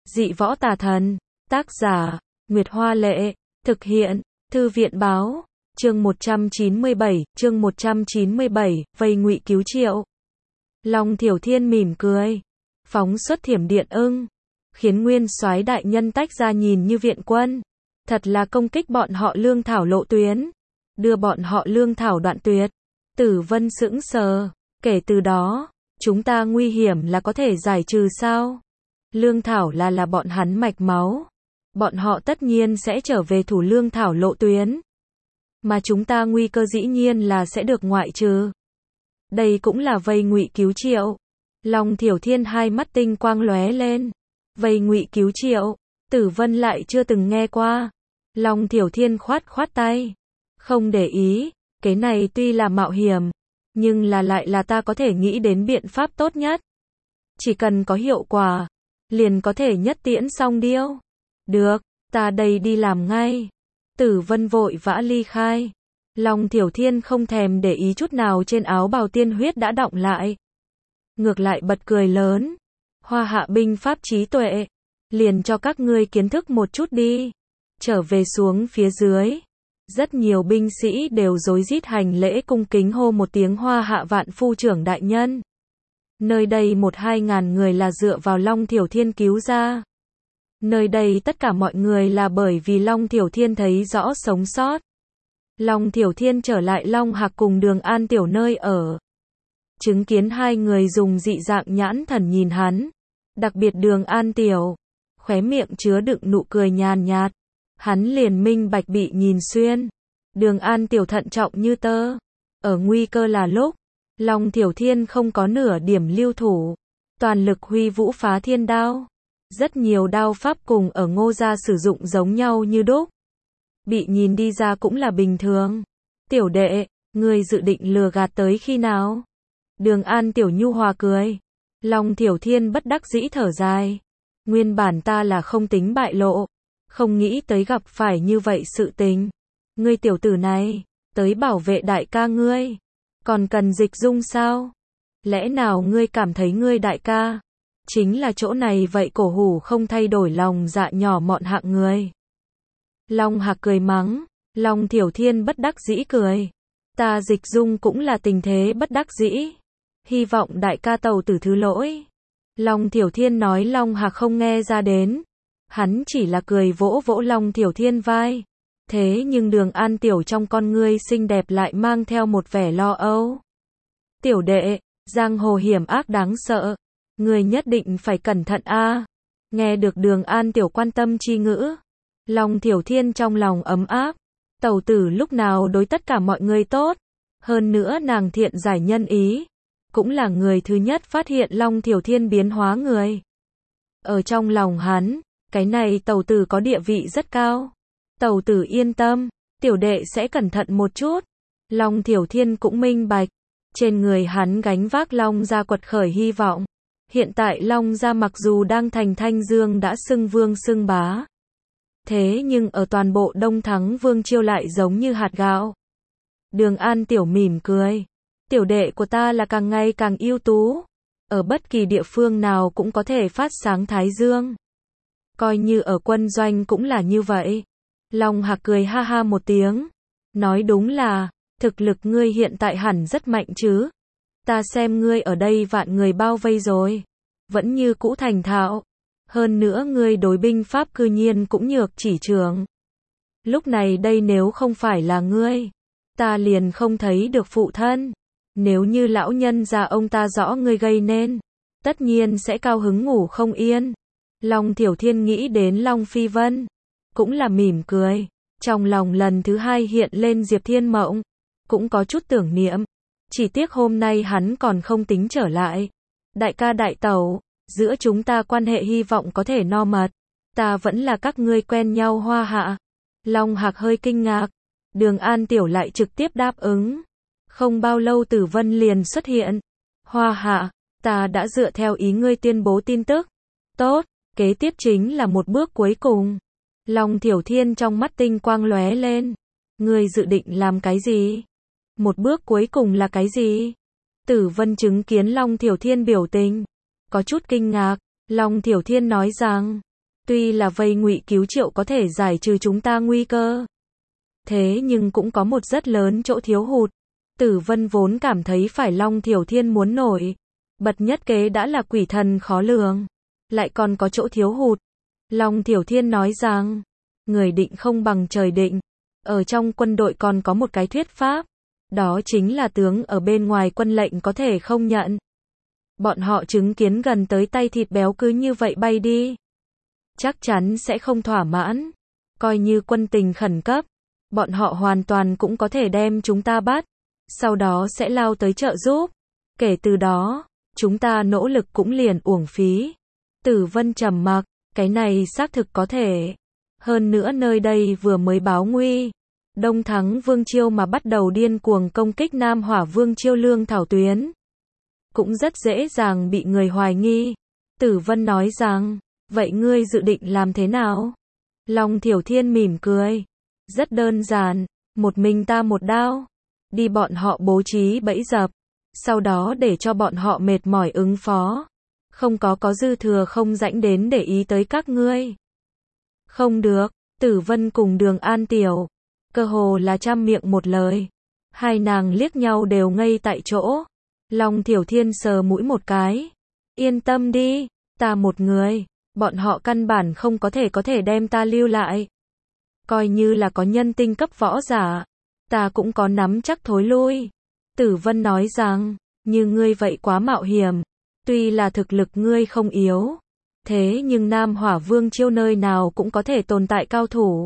Dị võ tà thần. Tác giả, Nguyệt Hoa Lệ. Thực hiện, Thư viện Báo. Chương 197, vây ngụy cứu Triệu. Long Thiểu Thiên mỉm cười, phóng xuất thiểm điện ưng, khiến Nguyên Soái đại nhân tách ra nhìn như viện quân. Thật là công kích bọn họ lương thảo lộ tuyến, đưa bọn họ lương thảo đoạn tuyệt. Tử Vân sững sờ, kể từ đó, chúng ta nguy hiểm là có thể giải trừ sao? Lương thảo là bọn hắn mạch máu. Bọn họ tất nhiên sẽ trở về thủ lương thảo lộ tuyến. Mà chúng ta nguy cơ dĩ nhiên là sẽ được ngoại trừ. Đây cũng là vây ngụy cứu Triệu. Long Thiểu Thiên hai mắt tinh quang lóe lên. Vây ngụy cứu Triệu, Tử Vân lại chưa từng nghe qua. Long Thiểu Thiên khoát tay. Không để ý, cái này tuy là mạo hiểm, nhưng lại là ta có thể nghĩ đến biện pháp tốt nhất. Chỉ cần có hiệu quả, liền có thể nhất tiễn song điêu. Được, ta đây đi làm ngay. Tử Vân vội vã ly khai. Long Thiểu Thiên không thèm để ý chút nào trên áo bào tiên huyết đã đọng lại. Ngược lại bật cười lớn. Hoa hạ binh pháp trí tuệ. Liền cho các ngươi kiến thức một chút đi. Trở về xuống phía dưới. Rất nhiều binh sĩ đều rối rít hành lễ cung kính hô một tiếng Hoa hạ vạn phu trưởng đại nhân. Nơi đây 1-2 ngàn người là dựa vào Long Thiểu Thiên cứu ra. Nơi đây tất cả mọi người là bởi vì Long Thiểu Thiên thấy rõ sống sót. Long Thiểu Thiên trở lại Long Hạc cùng Đường An Tiểu nơi ở. Chứng kiến hai người dùng dị dạng nhãn thần nhìn hắn. Đặc biệt Đường An Tiểu, khóe miệng chứa đựng nụ cười nhàn nhạt. Hắn liền minh bạch bị nhìn xuyên. Đường An Tiểu thận trọng như tơ. Ở nguy cơ là lúc, Long Thiểu Thiên không có nửa điểm lưu thủ. Toàn lực huy vũ phá thiên đao. Rất nhiều đao pháp cùng ở Ngô gia sử dụng giống nhau như đúc. Bị nhìn đi ra cũng là bình thường. Tiểu đệ, ngươi dự định lừa gạt tới khi nào? Đường An Tiểu nhu hòa cười. Long Thiểu Thiên bất đắc dĩ thở dài. Nguyên bản ta là không tính bại lộ. Không nghĩ tới gặp phải như vậy sự tình. Ngươi tiểu tử này, tới bảo vệ đại ca ngươi. Còn cần dịch dung sao? Lẽ nào ngươi cảm thấy ngươi đại ca chính là chỗ này vậy cổ hủ không thay đổi lòng dạ nhỏ mọn hạng người? Long Hạc cười mắng. Long Thiểu Thiên bất đắc dĩ cười. Ta dịch dung cũng là tình thế bất đắc dĩ. Hy vọng đại ca tàu tử thứ lỗi. Long Thiểu Thiên nói Long Hạc không nghe ra đến. Hắn chỉ là cười vỗ vỗ Long Thiểu Thiên vai. Thế nhưng Đường An Tiểu trong con ngươi xinh đẹp lại mang theo một vẻ lo âu. Tiểu đệ, giang hồ hiểm ác đáng sợ. Ngươi nhất định phải cẩn thận a. Nghe được Đường An Tiểu quan tâm chi ngữ. Long Thiểu Thiên trong lòng ấm áp. Tẩu tử lúc nào đối tất cả mọi người tốt. Hơn nữa nàng thiện giải nhân ý. Cũng là người thứ nhất phát hiện Long Thiểu Thiên biến hóa người. Ở trong lòng hắn, cái này tẩu tử có địa vị rất cao. Tẩu tử yên tâm, tiểu đệ sẽ cẩn thận một chút. Long Thiểu Thiên cũng minh bạch. Trên người hắn gánh vác Long gia quật khởi hy vọng. Hiện tại Long gia mặc dù đang thành Thanh Dương đã xưng vương xưng bá. Thế nhưng ở toàn bộ Đông Thắng Vương Chiêu lại giống như hạt gạo. Đường An Tiểu mỉm cười. Tiểu đệ của ta là càng ngày càng ưu tú. Ở bất kỳ địa phương nào cũng có thể phát sáng thái dương. Coi như ở quân doanh cũng là như vậy. Long Hạc cười ha ha một tiếng. Nói đúng là, thực lực ngươi hiện tại hẳn rất mạnh chứ. Ta xem ngươi ở đây vạn người bao vây rồi. Vẫn như cũ thành thạo. Hơn nữa ngươi đối binh pháp cư nhiên cũng nhược chỉ trường. Lúc này đây nếu không phải là ngươi, ta liền không thấy được phụ thân. Nếu như lão nhân già ông ta rõ ngươi gây nên, tất nhiên sẽ cao hứng ngủ không yên. Long Thiểu Thiên nghĩ đến Long Phi Vân, cũng là mỉm cười. Trong lòng lần thứ hai hiện lên Diệp Thiên Mộng, cũng có chút tưởng niệm. Chỉ tiếc hôm nay hắn còn không tính trở lại. Đại ca đại tẩu, giữa chúng ta quan hệ hy vọng có thể no mật. Ta vẫn là các ngươi quen nhau Hoa hạ. Long Hạc hơi kinh ngạc. Đường An Tiểu lại trực tiếp đáp ứng. Không bao lâu Tử Vân liền xuất hiện. Hoa hạ, ta đã dựa theo ý ngươi tuyên bố tin tức. Tốt, kế tiếp chính là một bước cuối cùng. Long Thiểu Thiên trong mắt tinh quang lóe lên. Ngươi dự định làm cái gì? Một bước cuối cùng là cái gì? Tử Vân chứng kiến Long Thiểu Thiên biểu tình, có chút kinh ngạc. Long Thiểu Thiên nói rằng, Tuy là vây Ngụy Cứu Triệu có thể giải trừ chúng ta nguy cơ, thế nhưng cũng có một rất lớn chỗ thiếu hụt. Tử Vân vốn cảm thấy phải Long Thiểu Thiên muốn nổi bật nhất kế đã là quỷ thần khó lường, lại còn có chỗ thiếu hụt. Long Thiểu Thiên nói rằng, người định không bằng trời định. Ở trong quân đội còn có một cái thuyết pháp, đó chính là tướng ở bên ngoài quân lệnh có thể không nhận. Bọn họ chứng kiến gần tới tay thịt béo cứ như vậy bay đi, chắc chắn sẽ không thỏa mãn. Coi như quân tình khẩn cấp, bọn họ hoàn toàn cũng có thể đem chúng ta bắt, sau đó sẽ lao tới trợ giúp. Kể từ đó, chúng ta nỗ lực cũng liền uổng phí. Tử Vân trầm mặc, cái này xác thực có thể. Hơn nữa nơi đây vừa mới báo nguy, Đông Thắng Vương Chiêu mà bắt đầu điên cuồng công kích Nam Hỏa Vương Chiêu lương thảo tuyến, cũng rất dễ dàng bị người hoài nghi. Tử Vân nói rằng, vậy ngươi dự định làm thế nào? Long Thiểu Thiên mỉm cười, rất đơn giản, một mình ta một đao, đi bọn họ bố trí bẫy dập, sau đó để cho bọn họ mệt mỏi ứng phó, không có dư thừa không rãnh đến để ý tới các ngươi. Không được, Tử Vân cùng Đường An Tiểu, cơ hồ là trăm miệng một lời. Hai nàng liếc nhau đều ngây tại chỗ. Long Thiểu Thiên sờ mũi một cái. Yên tâm đi, ta một người, bọn họ căn bản không có thể đem ta lưu lại. Coi như là có nhân tinh cấp võ giả, ta cũng có nắm chắc thối lui. Tử Vân nói rằng, như ngươi vậy quá mạo hiểm. Tuy là thực lực ngươi không yếu, thế nhưng Nam Hỏa Vương Chiêu nơi nào cũng có thể tồn tại cao thủ.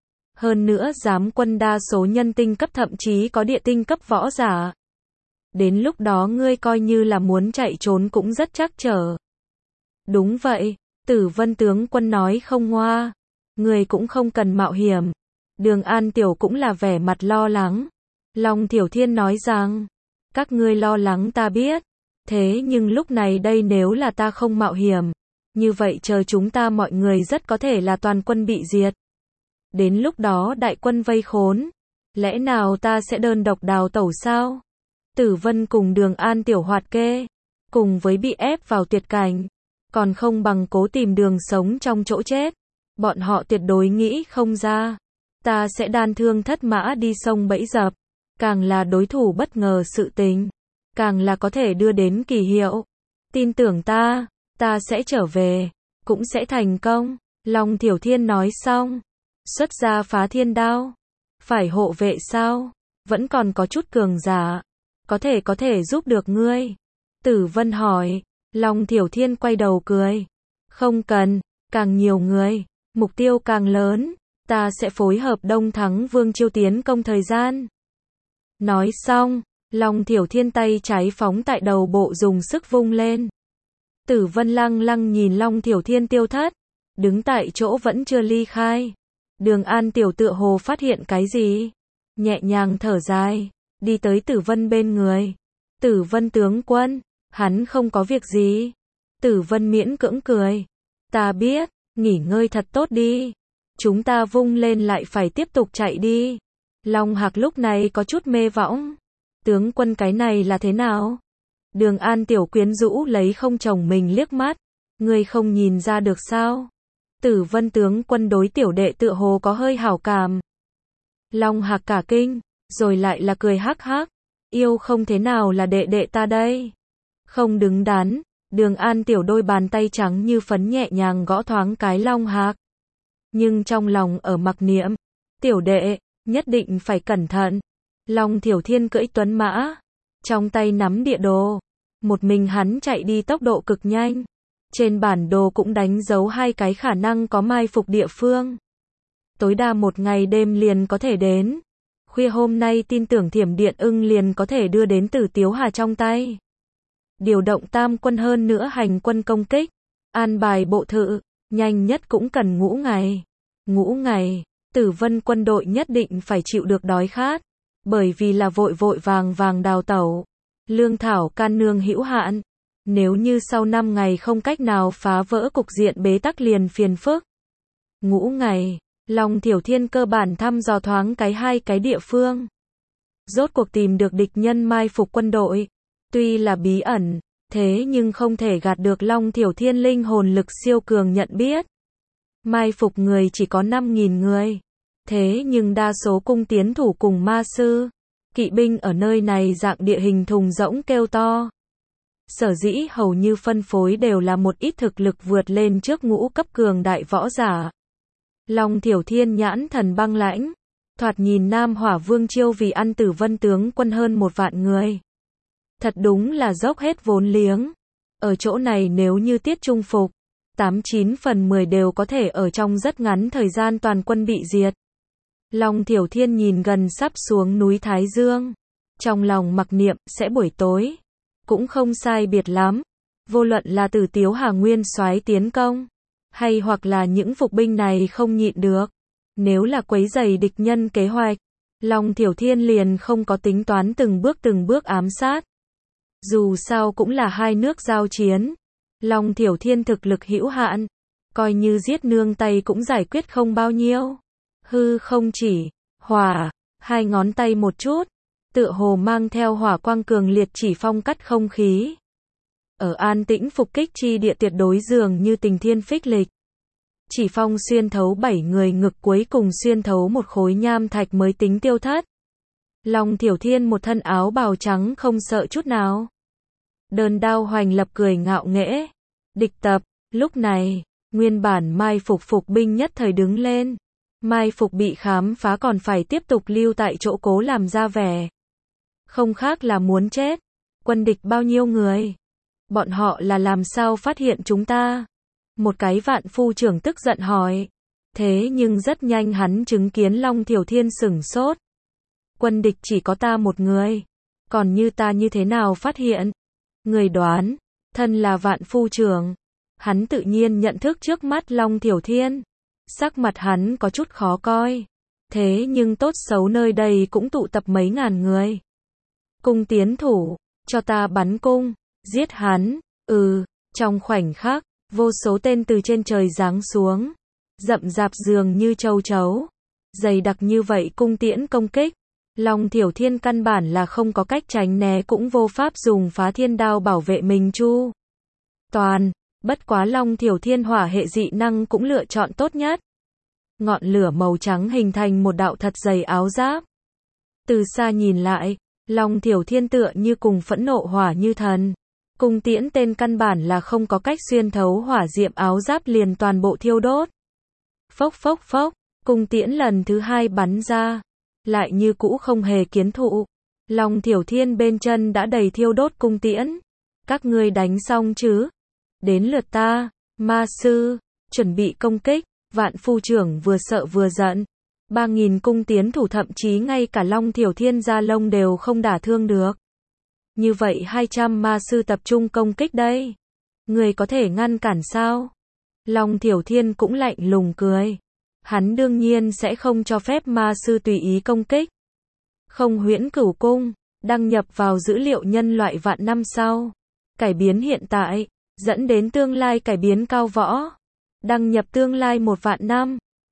Hơn nữa giám quân đa số nhân tinh cấp thậm chí có địa tinh cấp võ giả. Đến lúc đó ngươi coi như là muốn chạy trốn cũng rất trắc trở. Đúng vậy, Tử Vân tướng quân nói không ngoa. Ngươi cũng không cần mạo hiểm. Đường An Tiểu cũng là vẻ mặt lo lắng. Long Thiểu Thiên nói rằng, các ngươi lo lắng ta biết. Thế nhưng lúc này đây nếu là ta không mạo hiểm, như vậy chờ chúng ta mọi người rất có thể là toàn quân bị diệt. Đến lúc đó đại quân vây khốn, lẽ nào ta sẽ đơn độc đào tẩu sao? Tử Vân cùng Đường An Tiểu hoạt kê, cùng với bị ép vào tuyệt cảnh, còn không bằng cố tìm đường sống trong chỗ chết. Bọn họ tuyệt đối nghĩ không ra, ta sẽ đan thương thất mã đi sông bẫy dập, càng là đối thủ bất ngờ sự tình, càng là có thể đưa đến kỳ hiệu. Tin tưởng ta sẽ trở về, cũng sẽ thành công. Long Thiểu Thiên nói xong, xuất ra Phá Thiên Đao. Phải hộ vệ sao? Vẫn còn có chút cường giả, có thể giúp được ngươi. Tử Vân hỏi. Long Thiểu Thiên quay đầu cười. Không cần, càng nhiều người, mục tiêu càng lớn, ta sẽ phối hợp Đông Thắng Vương Chiêu tiến công thời gian. Nói xong, Long Thiểu Thiên tay trái phóng tại đầu bộ dùng sức vung lên. Tử Vân lăng lăng nhìn Long Thiểu Thiên tiêu thất, đứng tại chỗ vẫn chưa ly khai. Đường An Tiểu tựa hồ phát hiện cái gì, nhẹ nhàng thở dài, đi tới Tử Vân bên người. Tử Vân tướng quân, hắn không có việc gì. Tử Vân miễn cưỡng cười. Ta biết, nghỉ ngơi thật tốt đi. Chúng ta vung lên lại phải tiếp tục chạy đi. Long Hạc lúc này có chút mê võng. Tướng quân cái này là thế nào? Đường An Tiểu quyến rũ lấy không chồng mình liếc mắt. Ngươi không nhìn ra được sao? Tử Vân tướng quân đối tiểu đệ tựa hồ có hơi hảo cảm. Long Hạc cả kinh, rồi lại là cười hắc hắc. Yêu không thế nào là đệ đệ ta đây? Không đứng đắn. Đường An Tiểu đôi bàn tay trắng như phấn nhẹ nhàng gõ thoáng cái Long Hạc. Nhưng trong lòng ở mặc niệm, tiểu đệ, nhất định phải cẩn thận. Long Thiểu Thiên cưỡi tuấn mã, trong tay nắm địa đồ. Một mình hắn chạy đi tốc độ cực nhanh. Trên bản đồ cũng đánh dấu hai cái khả năng có mai phục địa phương. Tối đa một ngày đêm liền có thể đến. Khuya hôm nay tin tưởng Thiểm Điện Ưng liền có thể đưa đến Tử Tiếu Hà trong tay. Điều động tam quân hơn nữa hành quân công kích. An bài bộ thự, nhanh nhất cũng cần ngũ ngày. Ngũ ngày, Tử Vân quân đội nhất định phải chịu được đói khát. Bởi vì là vội vàng đào tẩu. Lương thảo can nương hữu hạn. Nếu như sau 5 ngày không cách nào phá vỡ cục diện bế tắc liền phiền phức. Ngũ ngày, Long Thiểu Thiên cơ bản thăm dò thoáng hai cái địa phương. Rốt cuộc tìm được địch nhân mai phục quân đội. Tuy là bí ẩn, thế nhưng không thể gạt được Long Thiểu Thiên linh hồn lực siêu cường nhận biết. Mai phục người chỉ có 5.000 người. Thế nhưng đa số cung tiến thủ cùng ma sư, kỵ binh ở nơi này dạng địa hình thùng rỗng kêu to. Sở dĩ hầu như phân phối đều là một ít thực lực vượt lên trước ngũ cấp cường đại võ giả. Long Thiểu Thiên nhãn thần băng lãnh, thoạt nhìn Nam Hỏa Vương Chiêu vì ăn Tử Vân tướng quân hơn 1 vạn người. Thật đúng là dốc hết vốn liếng. Ở chỗ này nếu như tiết trung phục, 89 phần 10 đều có thể ở trong rất ngắn thời gian toàn quân bị diệt. Long Thiểu Thiên nhìn gần sắp xuống núi Thái Dương, trong lòng mặc niệm sẽ buổi tối, cũng không sai biệt lắm. Vô luận là Tử Tiếu Hà Nguyên soái tiến công, hay hoặc là những phục binh này không nhịn được, nếu là quấy rầy địch nhân kế hoạch, Long Thiểu Thiên liền không có tính toán từng bước ám sát. Dù sao cũng là hai nước giao chiến, Long Thiểu Thiên thực lực hữu hạn, coi như giết nương tay cũng giải quyết không bao nhiêu. Hư không chỉ, hỏa, hai ngón tay một chút, tựa hồ mang theo hỏa quang cường liệt chỉ phong cắt không khí. Ở an tĩnh phục kích chi địa tuyệt đối dường như tình thiên phích lịch. Chỉ phong xuyên thấu 7 người ngực, cuối cùng xuyên thấu một khối nham thạch mới tính tiêu thất. Long Thiểu Thiên một thân áo bào trắng không sợ chút nào. Đơn đao hoành lập cười ngạo nghễ. Địch tập, lúc này, nguyên bản mai phục phục binh nhất thời đứng lên. Mai phục bị khám phá còn phải tiếp tục lưu tại chỗ cố làm ra vẻ. Không khác là muốn chết. Quân địch bao nhiêu người? Bọn họ là làm sao phát hiện chúng ta? Một cái vạn phu trưởng tức giận hỏi. Thế nhưng rất nhanh hắn chứng kiến Long Thiểu Thiên sửng sốt. Quân địch chỉ có ta một người. Còn như ta như thế nào phát hiện? Người đoán, thân là vạn phu trưởng. Hắn tự nhiên nhận thức trước mắt Long Thiểu Thiên. Sắc mặt hắn có chút khó coi. Thế nhưng tốt xấu nơi đây cũng tụ tập mấy ngàn người. Cung tiến thủ, cho ta bắn cung, giết hắn. Trong khoảnh khắc, vô số tên từ trên trời giáng xuống. Rậm rạp dường như châu chấu. Dày đặc như vậy cung tiễn công kích. Long Thiểu Thiên căn bản là không có cách tránh né, cũng vô pháp dùng phá thiên đao bảo vệ mình chu toàn. Bất quá Long Thiểu Thiên hỏa hệ dị năng cũng lựa chọn tốt nhất. Ngọn lửa màu trắng hình thành một đạo thật dày áo giáp. Từ xa nhìn lại, Long Thiểu Thiên tựa như cùng phẫn nộ hỏa như thần. Cung tiễn tên căn bản là không có cách xuyên thấu hỏa diệm, áo giáp liền toàn bộ thiêu đốt. Phốc phốc phốc, cung tiễn lần thứ 2 bắn ra. Lại như cũ không hề kiến thụ. Long Thiểu Thiên bên chân đã đầy thiêu đốt cung tiễn. Các ngươi đánh xong chứ? Đến lượt ta. Ma sư, chuẩn bị công kích. Vạn phu trưởng vừa sợ vừa giận. 3.000 cung tiến thủ thậm chí ngay cả Long Thiểu Thiên da lông đều không đả thương được. Như vậy 200 ma sư tập trung công kích đây. Người có thể ngăn cản sao? Long Thiểu Thiên cũng lạnh lùng cười. Hắn đương nhiên sẽ không cho phép ma sư tùy ý công kích. Không huyễn cửu cung, đăng nhập vào dữ liệu nhân loại vạn năm sau. Cải biến hiện tại, dẫn đến tương lai cải biến cao võ. Đăng nhập tương lai 1 vạn năm.